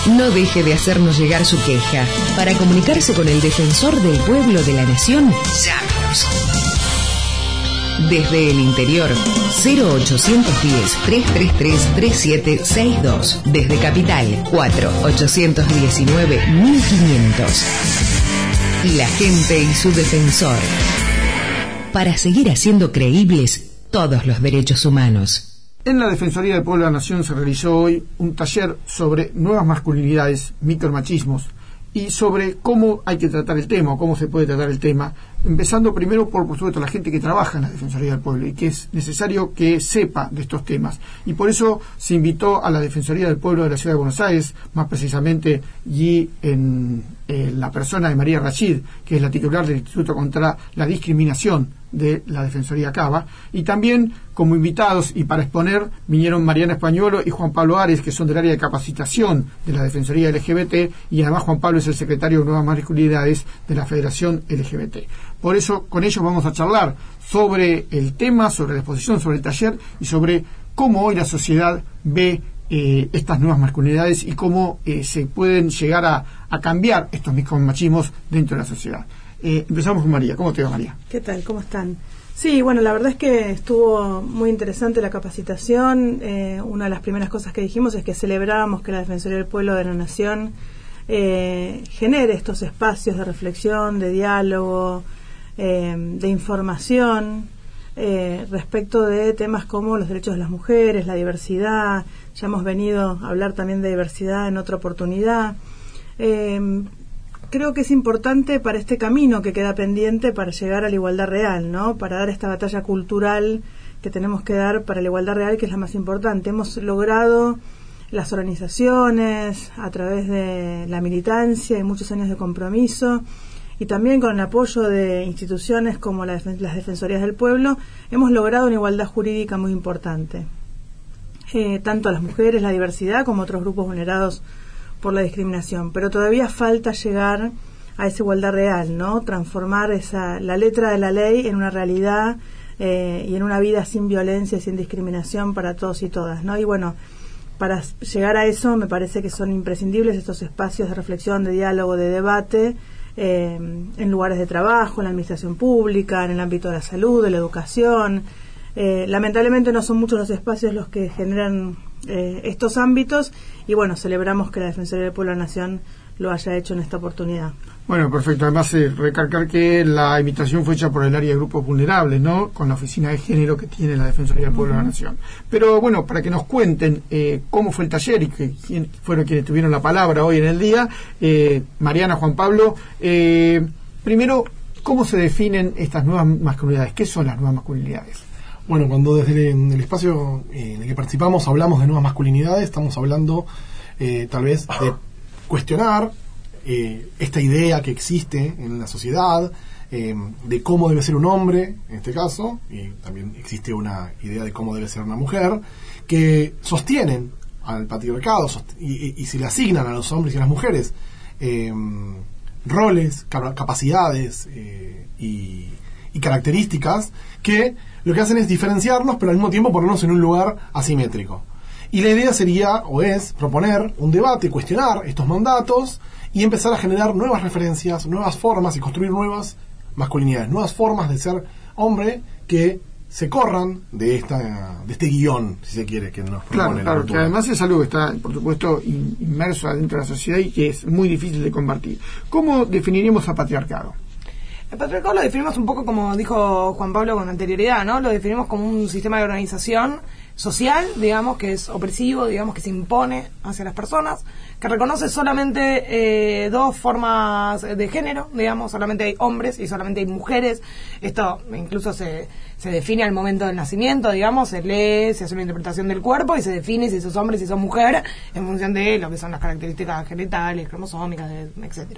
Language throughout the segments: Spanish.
no deje de hacernos llegar su queja. Para comunicarse con el Defensor del Pueblo de la Nación, llámenos. Desde el interior, 0810-333-3762. Desde Capital, 4-819-1500. La gente y su defensor. Para seguir haciendo creíbles todos los derechos humanos. En la Defensoría del Pueblo de la Nación se realizó hoy un taller sobre nuevas masculinidades, micromachismos, y sobre cómo hay que tratar el tema, o cómo se puede tratar el tema, empezando primero por supuesto, la gente que trabaja en la Defensoría del Pueblo y que es necesario que sepa de estos temas. Y por eso se invitó a la Defensoría del Pueblo de la Ciudad de Buenos Aires, más precisamente, y en la persona de María Rachid, que es la titular del Instituto contra la Discriminación de la Defensoría Cava, y también como invitados y para exponer vinieron Mariana Españolo y Juan Pablo Ares, que son del área de capacitación de la Defensoría LGBT, y además Juan Pablo es el secretario de Nuevas Masculinidades de la Federación LGBT. Por eso con ellos vamos a charlar sobre el tema, sobre la exposición, sobre el taller y sobre cómo hoy la sociedad ve estas nuevas masculinidades y cómo se pueden llegar a cambiar estos micromachismos dentro de la sociedad. Empezamos con María. ¿Cómo te va, María? ¿Qué tal? ¿Cómo están? Sí, bueno, la verdad es que estuvo muy interesante la capacitación. Una de las primeras cosas que dijimos es que celebrábamos que la Defensoría del Pueblo de la Nación genere estos espacios de reflexión, de diálogo, de información respecto de temas como los derechos de las mujeres, la diversidad. Ya hemos venido a hablar también de diversidad en otra oportunidad. Creo que es importante para este camino que queda pendiente para llegar a la igualdad real, ¿no? Para dar esta batalla cultural que tenemos que dar para la igualdad real, que es la más importante. Hemos logrado las organizaciones a través de la militancia y muchos años de compromiso, y también con el apoyo de instituciones como las Defensorías del Pueblo, hemos logrado una igualdad jurídica muy importante. Tanto a las mujeres, la diversidad, como otros grupos vulnerados por la discriminación, pero todavía falta llegar a esa igualdad real, ¿no? Transformar la letra de la ley en una realidad y en una vida sin violencia y sin discriminación para todos y todas, ¿no? Y bueno, para llegar a eso me parece que son imprescindibles estos espacios de reflexión, de diálogo, de debate en lugares de trabajo, en la administración pública, en el ámbito de la salud, de la educación. Lamentablemente no son muchos los espacios los que generan estos ámbitos, y bueno, celebramos que la Defensoría del Pueblo de la Nación lo haya hecho en esta oportunidad. Bueno, perfecto. Además, recalcar que la invitación fue hecha por el área de grupos vulnerables, ¿no? Con la oficina de género que tiene la Defensoría del Pueblo de la Nación. Pero bueno, para que nos cuenten cómo fue el taller y quién fueron quienes tuvieron la palabra hoy en el día, Mariana, Juan Pablo, primero, ¿cómo se definen estas nuevas masculinidades? ¿Qué son las nuevas masculinidades? Bueno, cuando desde el espacio en el que participamos hablamos de nuevas masculinidades, estamos hablando tal vez de cuestionar esta idea que existe en la sociedad de cómo debe ser un hombre, en este caso, y también existe una idea de cómo debe ser una mujer, que sostienen al patriarcado y se le asignan a los hombres y a las mujeres roles, capacidades y características que lo que hacen es diferenciarnos, pero al mismo tiempo ponernos en un lugar asimétrico. Y la idea sería, o es, proponer un debate, cuestionar estos mandatos y empezar a generar nuevas referencias, nuevas formas y construir nuevas masculinidades, nuevas formas de ser hombre que se corran de este guión, si se quiere, que nos propone la cultura. Que además es algo que está, por supuesto, inmerso adentro de la sociedad y que es muy difícil de combatir. ¿Cómo definiríamos al patriarcado? El patriarcado lo definimos un poco como dijo Juan Pablo con anterioridad, ¿no? Lo definimos como un sistema de organización social, digamos, que es opresivo, digamos, que se impone hacia las personas, que reconoce solamente dos formas de género, digamos, solamente hay hombres y solamente hay mujeres. Esto incluso se define al momento del nacimiento, digamos, se lee, se hace una interpretación del cuerpo y se define si sos hombre, si sos mujer, en función de lo que son las características genitales, cromosómicas, etcétera.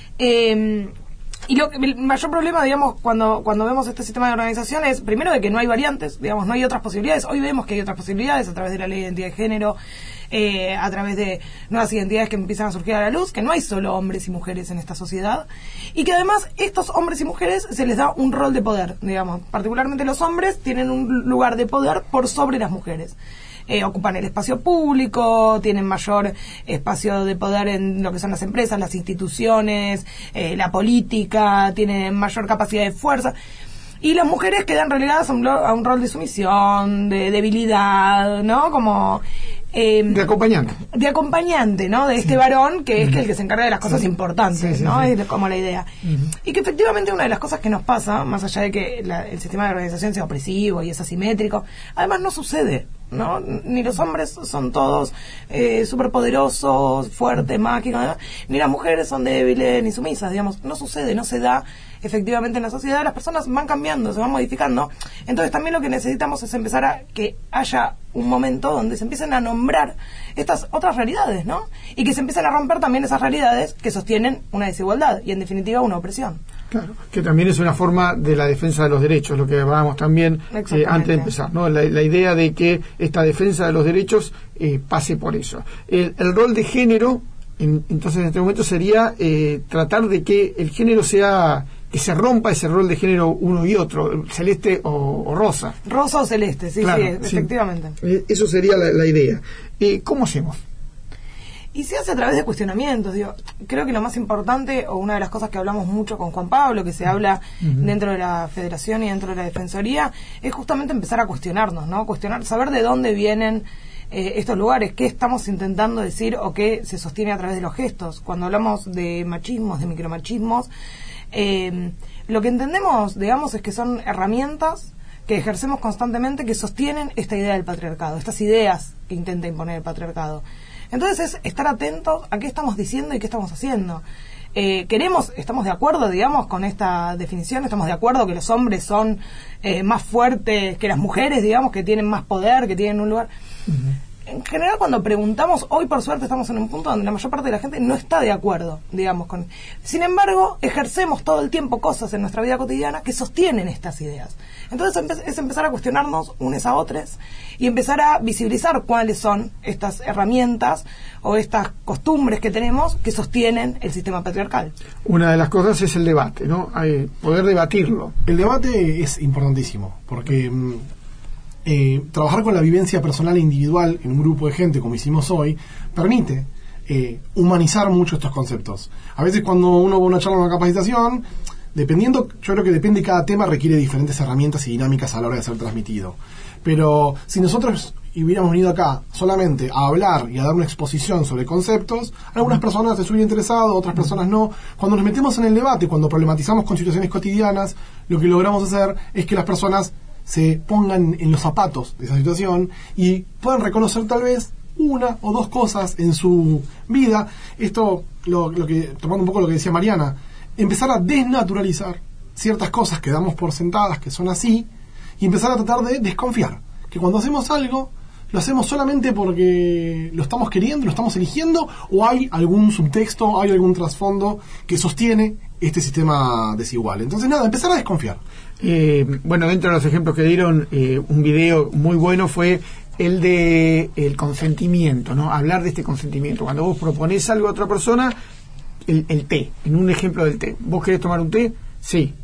Y el mayor problema, digamos, cuando vemos este sistema de organización es, primero, de que no hay variantes, digamos, no hay otras posibilidades. Hoy vemos que hay otras posibilidades a través de la ley de identidad de género, a través de nuevas identidades que empiezan a surgir a la luz, que no hay solo hombres y mujeres en esta sociedad, y que además estos hombres y mujeres se les da un rol de poder, digamos, particularmente los hombres tienen un lugar de poder por sobre las mujeres. ocupan el espacio público, tienen mayor espacio de poder en lo que son las empresas, las instituciones, la política, tienen mayor capacidad de fuerza. Y las mujeres quedan relegadas a un rol de sumisión, de debilidad, ¿no? Como... de acompañante. De acompañante, ¿no? De este varón que es que el que se encarga de las cosas importantes, ¿no? Sí. Es como la idea. Y que efectivamente una de las cosas que nos pasa, más allá de que el sistema de organización sea opresivo y es asimétrico, además no sucede, ¿no? Ni los hombres son todos superpoderosos, fuertes, mágicos, ¿no? Ni las mujeres son débiles ni sumisas, digamos. No sucede, no se da efectivamente en la sociedad. Las personas van cambiando, se van modificando. Entonces también lo que necesitamos es empezar a que haya un momento donde se empiecen a nombrar estas otras realidades, ¿no? Y que se empiecen a romper también esas realidades que sostienen una desigualdad y en definitiva una opresión. Claro, que también es una forma de la defensa de los derechos, lo que hablábamos también antes de empezar, ¿no? La idea de que esta defensa de los derechos pase por eso. El rol de género, entonces en este momento sería tratar de que el género sea... que se rompa ese rol de género uno y otro, celeste o rosa. Rosa o celeste, sí, claro, sí, efectivamente. Eso sería la idea. ¿Cómo hacemos? Y se hace a través de cuestionamientos. Digo, creo que lo más importante, o una de las cosas que hablamos mucho con Juan Pablo, que se habla dentro de la Federación y dentro de la Defensoría, es justamente empezar a cuestionarnos, ¿no? Cuestionar, saber de dónde vienen estos lugares, qué estamos intentando decir o qué se sostiene a través de los gestos. Cuando hablamos de machismos, de micromachismos, lo que entendemos, digamos, es que son herramientas que ejercemos constantemente que sostienen esta idea del patriarcado, estas ideas que intenta imponer el patriarcado. Entonces es estar atentos a qué estamos diciendo y qué estamos haciendo. Estamos de acuerdo, digamos, con esta definición, estamos de acuerdo que los hombres son más fuertes que las mujeres, digamos, que tienen más poder, que tienen un lugar... En general, cuando preguntamos, hoy por suerte estamos en un punto donde la mayor parte de la gente no está de acuerdo, digamos, con... Sin embargo, ejercemos todo el tiempo cosas en nuestra vida cotidiana que sostienen estas ideas. Entonces es empezar a cuestionarnos unes a otros y empezar a visibilizar cuáles son estas herramientas o estas costumbres que tenemos que sostienen el sistema patriarcal. Una de las cosas es el debate, ¿no? Poder debatirlo. El debate es importantísimo, porque... trabajar con la vivencia personal e individual en un grupo de gente como hicimos hoy permite humanizar mucho estos conceptos. A veces cuando uno va a una charla o una capacitación, yo creo que depende de cada tema, requiere diferentes herramientas y dinámicas a la hora de ser transmitido. Pero si nosotros hubiéramos venido acá solamente a hablar y a dar una exposición sobre conceptos, algunas personas les hubiera interesado, otras personas no. Cuando nos metemos en el debate, cuando problematizamos con situaciones cotidianas, lo que logramos hacer es que las personas se pongan en los zapatos de esa situación y puedan reconocer tal vez una o dos cosas en su vida. Esto, tomando un poco lo que decía Mariana, empezar a desnaturalizar ciertas cosas que damos por sentadas, que son así, y empezar a tratar de desconfiar, que cuando hacemos algo, lo hacemos solamente porque lo estamos queriendo, lo estamos eligiendo, o hay algún subtexto, hay algún trasfondo que sostiene este sistema desigual. Entonces, nada, empezar a desconfiar. Bueno, dentro de los ejemplos que dieron, un video muy bueno fue el de el consentimiento, ¿no? Hablar de este consentimiento. Cuando vos proponés algo a otra persona, el té, en un ejemplo del té. ¿Vos querés tomar un té? Sí.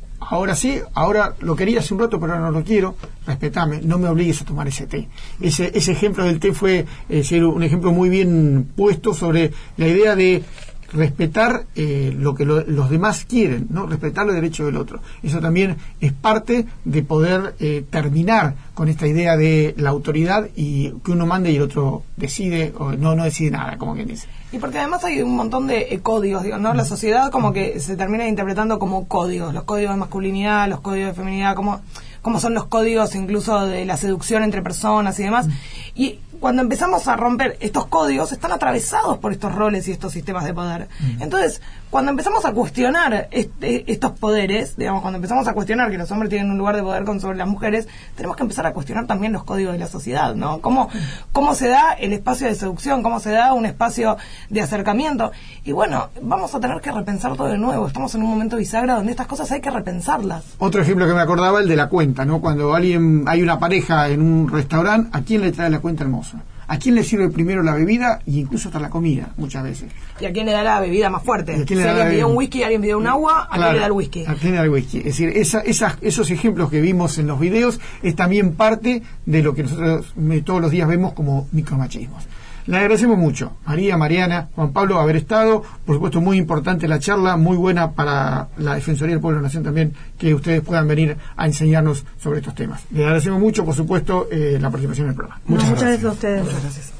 Ahora lo quería hace un rato, pero ahora no lo quiero. Respetame, no me obligues a tomar ese té. Ese ejemplo del té fue un ejemplo muy bien puesto sobre la idea de respetar lo que los demás quieren, ¿no? Respetar los derechos del otro. Eso también es parte de poder terminar con esta idea de la autoridad y que uno mande y el otro decide o no decide nada, como quien dice. Y porque además hay un montón de códigos, digo, ¿no? La sociedad como que se termina interpretando como códigos, los códigos de masculinidad, los códigos de feminidad, como son los códigos incluso de la seducción entre personas y demás. Y cuando empezamos a romper estos códigos, están atravesados por estos roles y estos sistemas de poder. Entonces, cuando empezamos a cuestionar estos poderes, digamos, cuando empezamos a cuestionar que los hombres tienen un lugar de poder sobre las mujeres, tenemos que empezar a cuestionar también los códigos de la sociedad, ¿no? Cómo se da el espacio de seducción, cómo se da un espacio de acercamiento. Y bueno, vamos a tener que repensar todo de nuevo. Estamos en un momento bisagra donde estas cosas hay que repensarlas. Otro ejemplo que me acordaba, el de la cuenta, ¿no? Cuando hay una pareja en un restaurante, ¿a quién le trae la cuenta al mozo? ¿A quién le sirve primero la bebida e incluso hasta la comida, muchas veces? ¿Y a quién le da la bebida más fuerte? ¿Y a Si quién le da alguien la pidió bebida? un whisky, alguien pidió un agua, ¿a quién le da el whisky? ¿A quién le da el whisky? Es decir, esos ejemplos que vimos en los videos es también parte de lo que nosotros todos los días vemos como micromachismos. Le agradecemos mucho, María, Mariana, Juan Pablo, haber estado. Por supuesto, muy importante la charla, muy buena para la Defensoría del Pueblo de la Nación también, que ustedes puedan venir a enseñarnos sobre estos temas. Le agradecemos mucho, por supuesto, la participación en el programa. Muchas gracias a ustedes. Muchas gracias.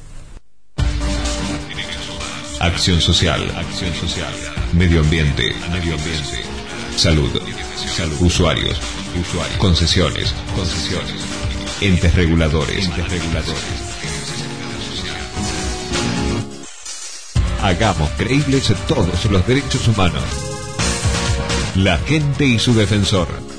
Acción social. Medio ambiente. Salud. Usuarios. Concesiones. Entes reguladores. Hagamos creíbles todos los derechos humanos. La gente y su defensor.